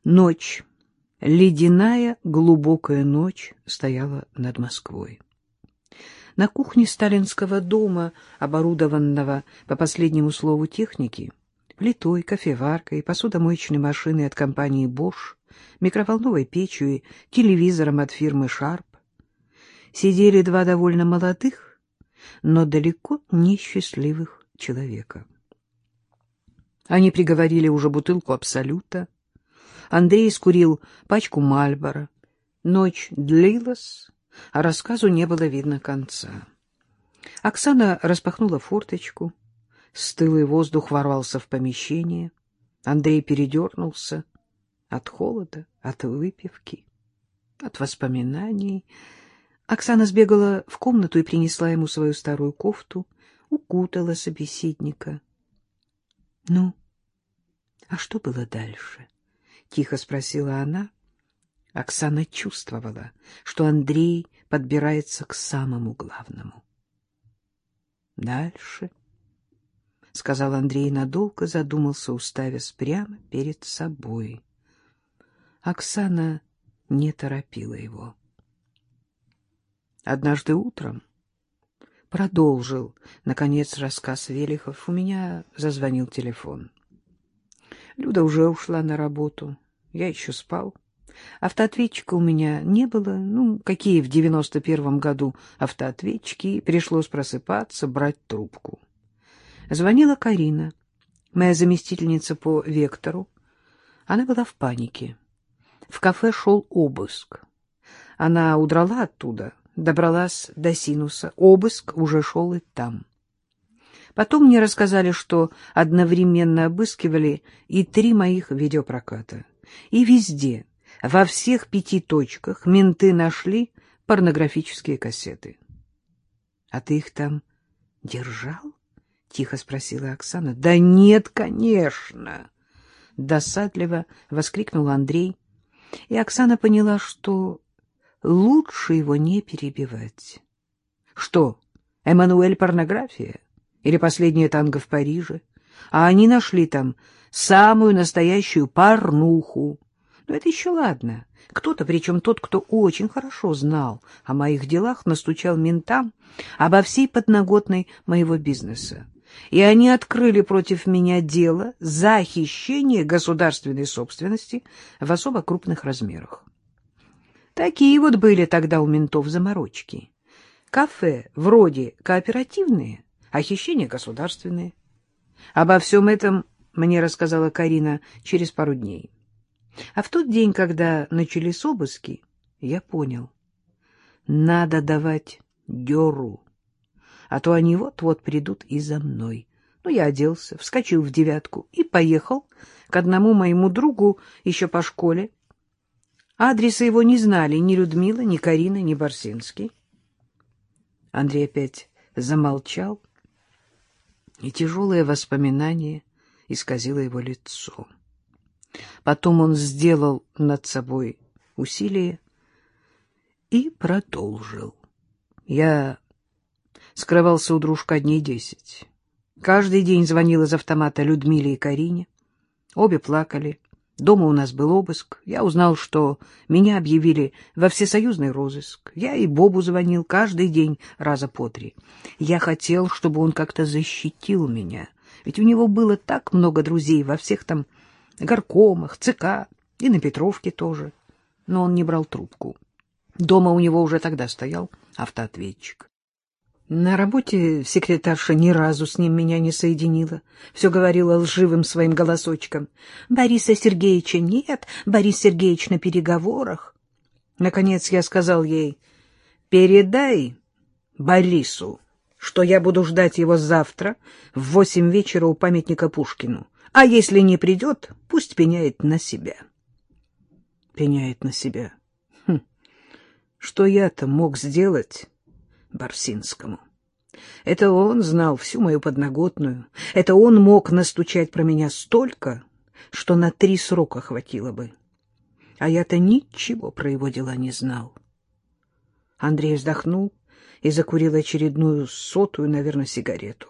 Ночь, ледяная глубокая ночь стояла над Москвой. На кухне сталинского дома, оборудованного по последнему слову техники, плитой, кофеваркой, посудомоечной машиной от компании Bosch, микроволновой печью и телевизором от фирмы Sharp, сидели два довольно молодых, но далеко не счастливых человека. Они приговорили уже бутылку Абсолюта. Андрей скурил пачку Мальборо. Ночь длилась, а рассказу не было видно конца. Оксана распахнула форточку. Стылый воздух ворвался в помещение. Андрей передернулся от холода, от выпивки, от воспоминаний. Оксана сбегала в комнату и принесла ему свою старую кофту, укутала собеседника. — Ну, а что было дальше? — тихо спросила она. Оксана чувствовала, что Андрей подбирается к самому главному. — Дальше, — сказал Андрей и надолго задумался, уставясь прямо перед собой. Оксана не торопила его. Однажды утром, продолжил, наконец, рассказ Велихов, у меня зазвонил телефон. Люда уже ушла на работу, я еще спал. Автоответчика у меня не было, какие в 91-м году автоответчики, и пришлось просыпаться, брать трубку. Звонила Карина, моя заместительница по вектору. Она была в панике. В кафе шел обыск. Она удрала оттуда, добралась до Синуса. Обыск уже шел и там. Потом мне рассказали, что одновременно обыскивали и 3 моих видеопроката. И везде, во всех 5 точках, менты нашли порнографические кассеты. — А ты их там держал? — тихо спросила Оксана. — Да нет, конечно! — досадливо воскликнул Андрей. И Оксана поняла, что лучше его не перебивать. — Что, Эммануэль порнография? Или последнее танго в Париже? А они нашли там самую настоящую порнуху. Но это еще ладно. Кто-то, причем тот, кто очень хорошо знал о моих делах, настучал ментам обо всей подноготной моего бизнеса. И они открыли против меня дело за хищение государственной собственности в особо крупных размерах. Такие вот были тогда у ментов заморочки. Кафе вроде кооперативные, а хищения государственные. Обо всем этом мне рассказала Карина через пару дней. А в тот день, когда начались обыски, я понял, надо давать дёру, а то они вот-вот придут и за мной. Я оделся, вскочил в 9 и поехал к одному моему другу еще по школе. Адреса его не знали ни Людмила, ни Карина, ни Барсинский. Андрей опять замолчал, и тяжелое воспоминание исказило его лицо. Потом он сделал над собой усилие и продолжил. Я скрывался у дружка дней 10. Каждый день звонил из автомата Людмиле и Карине. Обе плакали. Дома у нас был обыск. Я узнал, что меня объявили во всесоюзный розыск. Я и Бобу звонил каждый день раза по 3. Я хотел, чтобы он как-то защитил меня. Ведь у него было так много друзей во всех там горкомах, ЦК и на Петровке тоже. Но он не брал трубку. Дома у него уже тогда стоял автоответчик. На работе секретарша ни разу с ним меня не соединила. Все говорила лживым своим голосочком. «Бориса Сергеевича нет, Борис Сергеевич на переговорах». Наконец я сказал ей: «Передай Борису, что я буду ждать его завтра в 8 вечера у памятника Пушкину. А если не придет, пусть пеняет на себя». Пеняет на себя. Что я-то мог сделать Барсинскому? Это он знал всю мою подноготную. Это он мог настучать про меня столько, что на 3 срока хватило бы. А я-то ничего про его дела не знал. Андрей вздохнул и закурил очередную 100-ю, наверное, сигарету.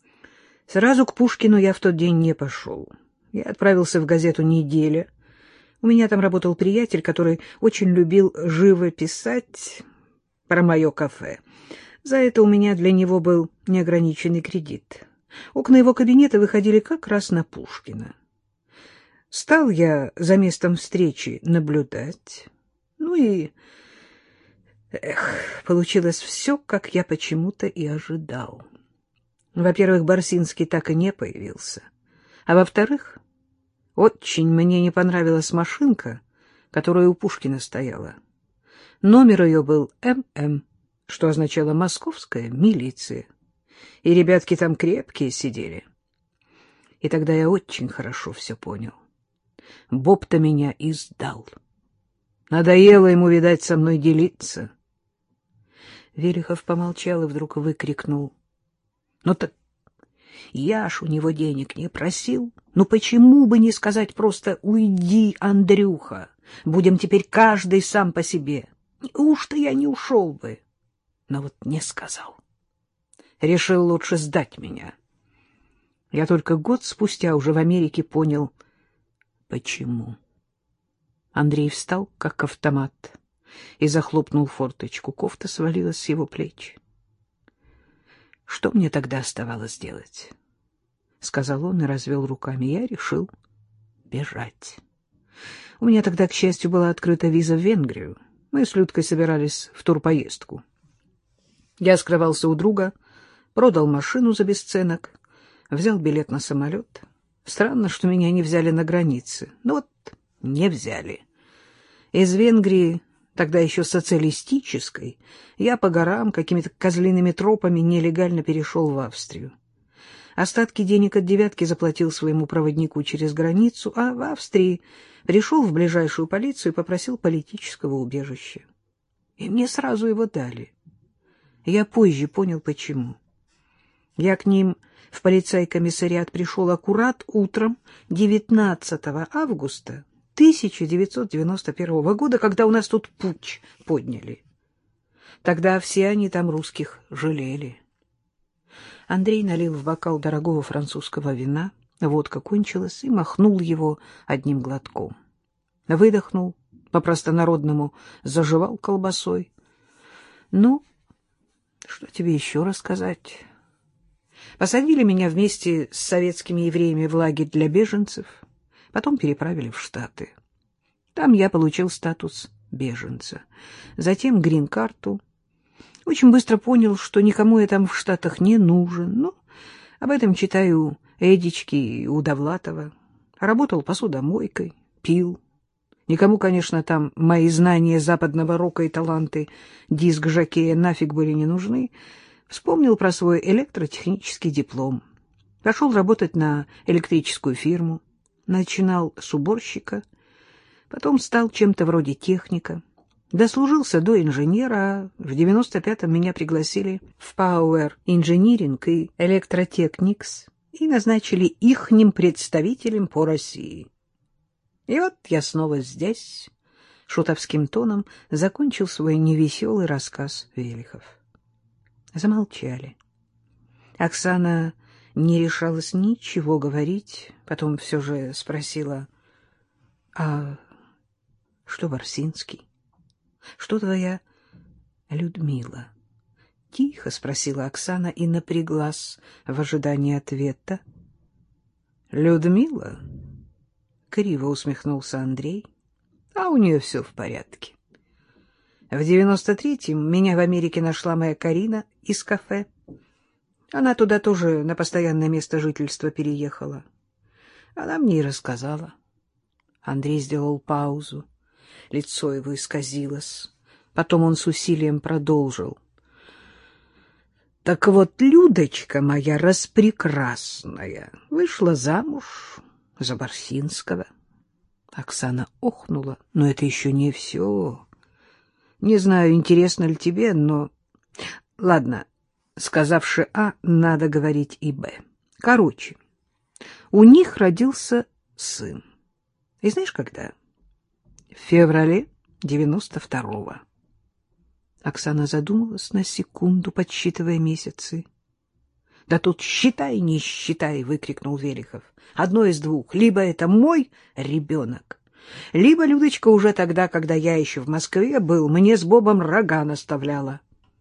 Сразу к Пушкину я в тот день не пошел. Я отправился в газету «Неделя». У меня там работал приятель, который очень любил живописать про мое кафе. За это у меня для него был неограниченный кредит. Окна его кабинета выходили как раз на Пушкина. Стал я за местом встречи наблюдать. Ну и... получилось все, как я почему-то и ожидал. Во-первых, Барсинский так и не появился. А во-вторых, очень мне не понравилась машинка, которая у Пушкина стояла. Номер ее был ММ, что означало «Московская милиция». И ребятки там крепкие сидели. И тогда я очень хорошо все понял. Боб-то меня и сдал. Надоело ему, видать, со мной делиться. Велихов помолчал и вдруг выкрикнул: — Ну так я ж у него денег не просил. Ну почему бы не сказать просто: уйди, Андрюха, будем теперь каждый сам по себе? Неужто я не ушел бы? Но вот не сказал. Решил лучше сдать меня. Я только год спустя уже в Америке понял, почему. Андрей встал, как автомат, и захлопнул форточку. Кофта свалилась с его плеч. — Что мне тогда оставалось делать? — сказал он и развел руками. Я решил бежать. У меня тогда, к счастью, была открыта виза в Венгрию. Мы с Людкой собирались в турпоездку. Я скрывался у друга, продал машину за бесценок, взял билет на самолет. Странно, что меня не взяли на границе. Ну вот не взяли. Из Венгрии, тогда еще социалистической, я по горам какими-то козлиными тропами нелегально перешел в Австрию. Остатки денег от «девятки» заплатил своему проводнику через границу, а в Австрии пришел в ближайшую полицию и попросил политического убежища. И мне сразу его дали. Я позже понял, почему. Я к ним в полицай-комиссариат пришел аккурат утром 19 августа 1991 года, когда у нас тут путч подняли. Тогда все они там русских жалели. Андрей налил в бокал дорогого французского вина, водка кончилась, и махнул его одним глотком. Выдохнул, по-простонародному зажевал колбасой. Ну, что тебе еще рассказать? Посадили меня вместе с советскими евреями в лагерь для беженцев, потом переправили в Штаты. Там я получил статус беженца, затем грин-карту. Очень быстро понял, что никому я там в Штатах не нужен. Ну, об этом читаю Эдички и у Довлатова. Работал посудомойкой, пил. Никому, конечно, там мои знания западного рока и таланты диск-жокея нафиг были не нужны. Вспомнил про свой электротехнический диплом. Пошел работать на электрическую фирму. Начинал с уборщика, потом стал чем-то вроде техника. Дослужился до инженера, а в 95-м меня пригласили в Power Engineering и Electrotechnics и назначили ихним представителем по России. И вот я снова здесь, шутовским тоном закончил свой невеселый рассказ Велихов. Замолчали. Оксана не решалась ничего говорить, потом все же спросила: — А что Барсинский? Что твоя Людмила? — тихо спросила Оксана и напряглась в ожидании ответа. — Людмила? — криво усмехнулся Андрей. — А у нее все в порядке. В 93-м меня в Америке нашла моя Карина из кафе. Она туда тоже на постоянное место жительства переехала. Она мне и рассказала. Андрей сделал паузу. Лицо его исказилось. Потом он с усилием продолжил. — Так вот, Людочка моя распрекрасная вышла замуж за Барсинского. Оксана охнула. — Но это еще не все. Не знаю, интересно ли тебе, но... Ладно, сказавши А, надо говорить и Б. Короче, у них родился сын. И знаешь, когда? В феврале 92-го. Оксана задумалась на секунду, подсчитывая месяцы. — Да тут считай, не считай, — выкрикнул Велихов. — Одно из двух. Либо это мой ребенок, Либо Людочка уже тогда, когда я еще в Москве был, мне с Бобом рога наставляла.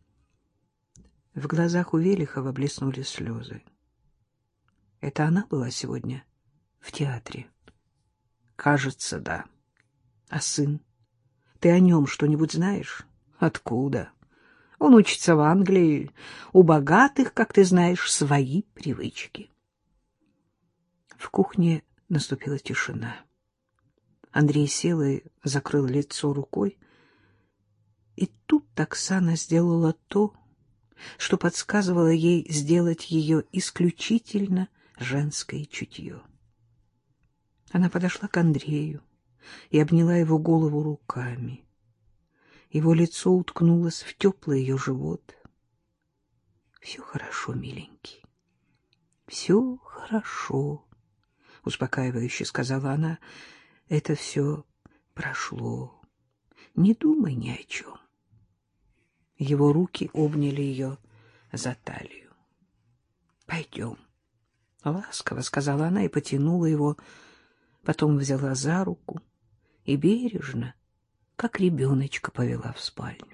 В глазах у Велихова блеснули слезы. Это она была сегодня в театре? Кажется, да. А сын? Ты о нем что-нибудь знаешь? Откуда? Он учится в Англии. У богатых, как ты знаешь, свои привычки. В кухне наступила тишина. Андрей сел и закрыл лицо рукой. И тут Оксана сделала то, что подсказывало ей сделать ее исключительно женское чутье. Она подошла к Андрею и обняла его голову руками. Его лицо уткнулось в теплый ее живот. — Все хорошо, миленький, все хорошо, — успокаивающе сказала она. — Это все прошло. Не думай ни о чем. Его руки обняли ее за талию. — Пойдем, — ласково сказала она и потянула его, потом взяла за руку и бережно, как ребеночка, повела в спальню.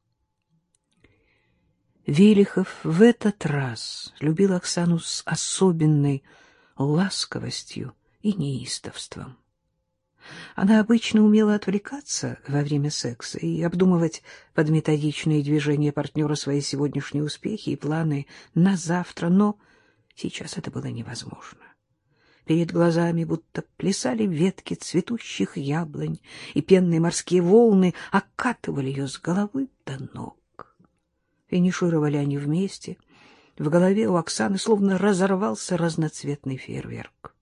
Велихов в этот раз любил Оксану с особенной ласковостью и неистовством. Она обычно умела отвлекаться во время секса и обдумывать под методичные движения партнера свои сегодняшние успехи и планы на завтра, но сейчас это было невозможно. Перед глазами будто плясали ветки цветущих яблонь, и пенные морские волны окатывали ее с головы до ног. Финишировали они вместе. В голове у Оксаны словно разорвался разноцветный фейерверк.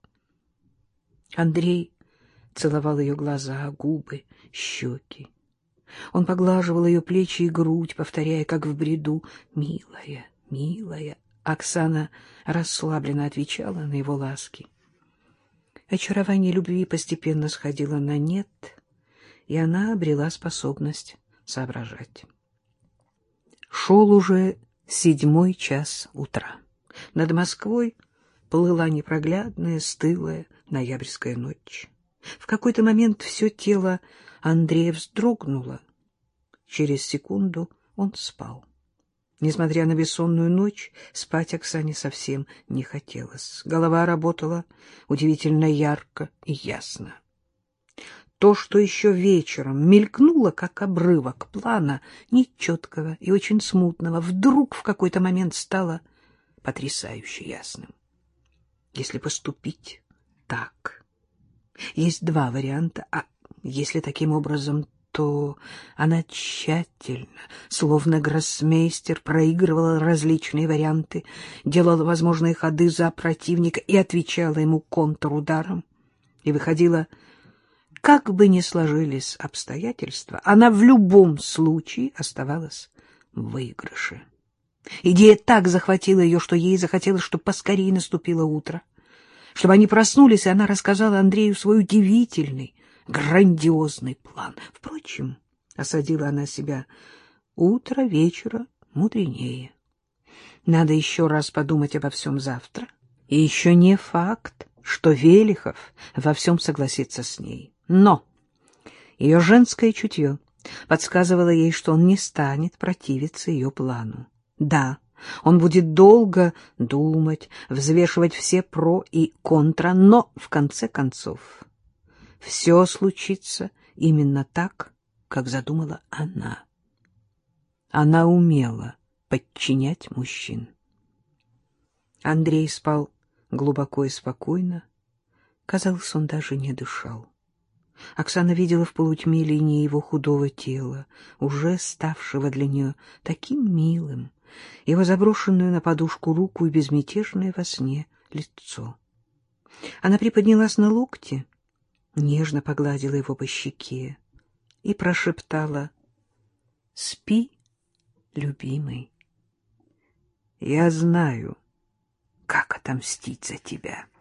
Андрей целовал ее глаза, губы, щеки. Он поглаживал ее плечи и грудь, повторяя, как в бреду: «Милая, милая». Оксана расслабленно отвечала на его ласки. Очарование любви постепенно сходило на нет, и она обрела способность соображать. Шел уже 7 час утра. Над Москвой плыла непроглядная, стылая ноябрьская ночь. В какой-то момент все тело Андрея вздрогнуло. Через секунду он спал. Несмотря на бессонную ночь, спать Оксане совсем не хотелось. Голова работала удивительно ярко и ясно. То, что еще вечером мелькнуло, как обрывок плана, нечеткого и очень смутного, вдруг в какой-то момент стало потрясающе ясным. Если поступить так, есть 2 варианта, а если таким образом, то она тщательно, словно гроссмейстер, проигрывала различные варианты, делала возможные ходы за противника и отвечала ему контрударом. И выходила, как бы ни сложились обстоятельства, она в любом случае оставалась в выигрыше. Идея так захватила ее, что ей захотелось, чтобы поскорее наступило утро, чтобы они проснулись, и она рассказала Андрею свой удивительный, грандиозный план. Впрочем, осадила она себя, утро вечера мудренее. Надо еще раз подумать обо всем завтра. И еще не факт, что Велихов во всем согласится с ней. Но ее женское чутье подсказывало ей, что он не станет противиться ее плану. Да, он будет долго думать, взвешивать все про и контра, но, в конце концов, все случится именно так, как задумала она. Она умела подчинять мужчин. Андрей спал глубоко и спокойно. Казалось, он даже не дышал. Оксана видела в полутьме линии его худого тела, уже ставшего для нее таким милым, его заброшенную на подушку руку и безмятежное во сне лицо. Она приподнялась на локте, нежно погладила его по щеке и прошептала: «Спи, любимый. Я знаю, как отомстить за тебя».